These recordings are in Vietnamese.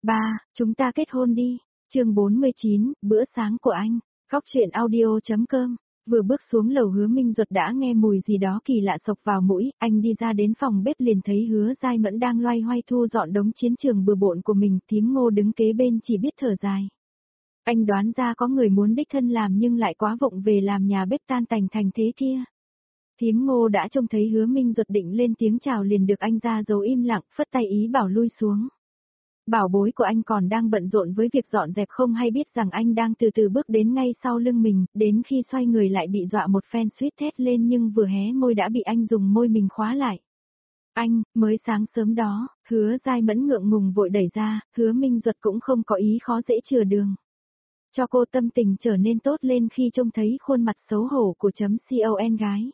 Ba, chúng ta kết hôn đi. Chương 49, bữa sáng của anh. Góc truyện audio.com. Vừa bước xuống lầu Hứa Minh Duật đã nghe mùi gì đó kỳ lạ xộc vào mũi, anh đi ra đến phòng bếp liền thấy Hứa Giai Mẫn đang loay hoay thu dọn đống chiến trường bừa bộn của mình, thím Ngô đứng kế bên chỉ biết thở dài. Anh đoán ra có người muốn đích thân làm nhưng lại quá vụng về làm nhà bếp tan tành thành thế kia. Thím Ngô đã trông thấy Hứa Minh Duật định lên tiếng chào liền được anh ra dấu im lặng, phất tay ý bảo lui xuống. Bảo bối của anh còn đang bận rộn với việc dọn dẹp không hay biết rằng anh đang từ từ bước đến ngay sau lưng mình, đến khi xoay người lại bị dọa một phen suýt thét lên nhưng vừa hé môi đã bị anh dùng môi mình khóa lại. Anh, mới sáng sớm đó, Hứa Giai Mẫn ngượng ngùng vội đẩy ra, Hứa Minh Duật cũng không có ý khó dễ chừa đường. Cho cô tâm tình trở nên tốt lên khi trông thấy khuôn mặt xấu hổ của con gái.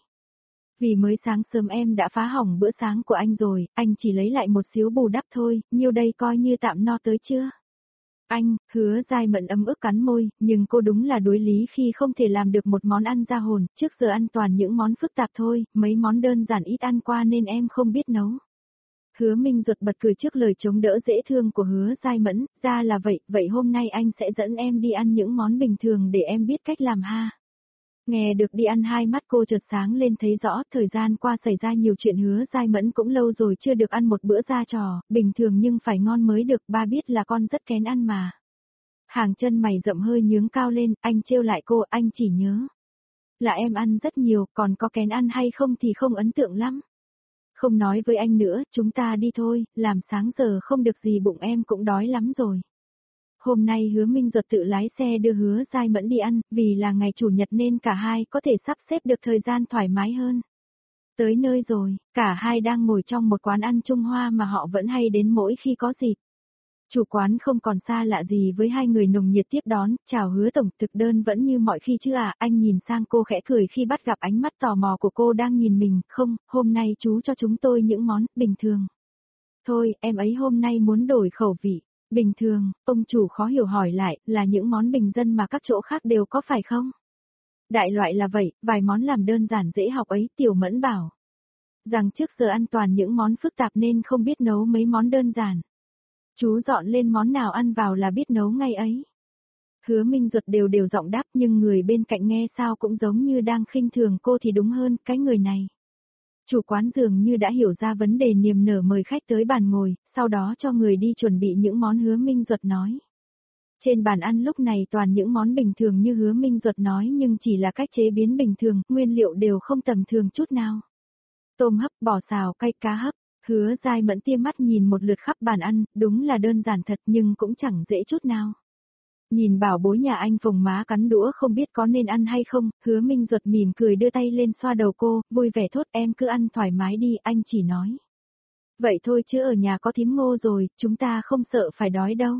Vì mới sáng sớm em đã phá hỏng bữa sáng của anh rồi, anh chỉ lấy lại một xíu bù đắp thôi, nhiêu đây coi như tạm no tới chưa? Anh, Hứa Giai Mẫn ấm ức cắn môi, nhưng cô đúng là đuối lý khi không thể làm được một món ăn ra hồn, trước giờ ăn toàn những món phức tạp thôi, mấy món đơn giản ít ăn qua nên em không biết nấu. Hứa Minh Duật bật cười trước lời chống đỡ dễ thương của Hứa Giai Mẫn, ra là vậy, vậy hôm nay anh sẽ dẫn em đi ăn những món bình thường để em biết cách làm ha. Nghe được đi ăn hai mắt cô chợt sáng lên thấy rõ thời gian qua xảy ra nhiều chuyện Hứa Giai Mẫn cũng lâu rồi chưa được ăn một bữa ra trò, bình thường nhưng phải ngon mới được, ba biết là con rất kén ăn mà. Hàng chân mày rậm hơi nhướng cao lên, anh trêu lại cô, anh chỉ nhớ. Là em ăn rất nhiều, còn có kén ăn hay không thì không ấn tượng lắm. Không nói với anh nữa, chúng ta đi thôi, làm sáng giờ không được gì bụng em cũng đói lắm rồi. Hôm nay Hứa Minh Duật tự lái xe đưa Hứa Giai Mẫn đi ăn, vì là ngày chủ nhật nên cả hai có thể sắp xếp được thời gian thoải mái hơn. Tới nơi rồi, cả hai đang ngồi trong một quán ăn Trung Hoa mà họ vẫn hay đến mỗi khi có dịp. Chủ quán không còn xa lạ gì với hai người nồng nhiệt tiếp đón, chào Hứa tổng, thực đơn vẫn như mọi khi chứ à, anh nhìn sang cô khẽ cười khi bắt gặp ánh mắt tò mò của cô đang nhìn mình, không, hôm nay chú cho chúng tôi những món bình thường. Thôi, em ấy hôm nay muốn đổi khẩu vị. Bình thường, ông chủ khó hiểu hỏi lại, là những món bình dân mà các chỗ khác đều có phải không? Đại loại là vậy, vài món làm đơn giản dễ học ấy, Tiểu Mẫn bảo. Rằng trước giờ ăn toàn những món phức tạp nên không biết nấu mấy món đơn giản. Chú dọn lên món nào ăn vào là biết nấu ngay ấy. Hứa Minh Duật đều giọng đáp nhưng người bên cạnh nghe sao cũng giống như đang khinh thường cô thì đúng hơn, cái người này. Chủ quán dường như đã hiểu ra vấn đề niềm nở mời khách tới bàn ngồi, sau đó cho người đi chuẩn bị những món Hứa Minh Duật nói. Trên bàn ăn lúc này toàn những món bình thường như Hứa Minh Duật nói nhưng chỉ là cách chế biến bình thường, nguyên liệu đều không tầm thường chút nào. Tôm hấp, bò xào, cay cá hấp, Hứa Giai Mẫn tia mắt nhìn một lượt khắp bàn ăn, đúng là đơn giản thật nhưng cũng chẳng dễ chút nào. Nhìn bảo bối nhà anh phồng má cắn đũa không biết có nên ăn hay không, Hứa Minh Duật mỉm cười đưa tay lên xoa đầu cô, vui vẻ thốt em cứ ăn thoải mái đi, anh chỉ nói. Vậy thôi chứ ở nhà có thím Ngô rồi, chúng ta không sợ phải đói đâu.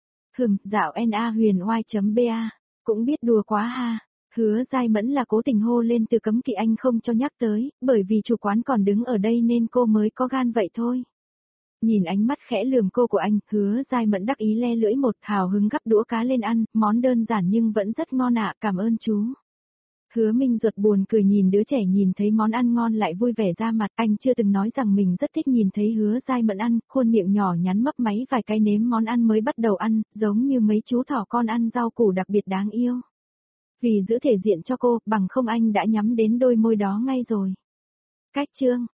Dạo na huyền oai.ba, cũng biết đùa quá ha. Hứa Giai Mẫn là cố tình hô lên từ cấm kỵ anh không cho nhắc tới, bởi vì chủ quán còn đứng ở đây nên cô mới có gan vậy thôi. Nhìn ánh mắt khẽ lườm cô của anh, Hứa Giai Mẫn đắc ý le lưỡi một hào hứng gắp đũa cá lên ăn, món đơn giản nhưng vẫn rất ngon ạ, cảm ơn chú. Hứa Minh Duật buồn cười nhìn đứa trẻ nhìn thấy món ăn ngon lại vui vẻ ra mặt, anh chưa từng nói rằng mình rất thích nhìn thấy Hứa Giai Mẫn ăn, khuôn miệng nhỏ nhắn mấp máy vài cái nếm món ăn mới bắt đầu ăn, giống như mấy chú thỏ con ăn rau củ đặc biệt đáng yêu. Vì giữ thể diện cho cô, bằng không anh đã nhắm đến đôi môi đó ngay rồi. Cách chương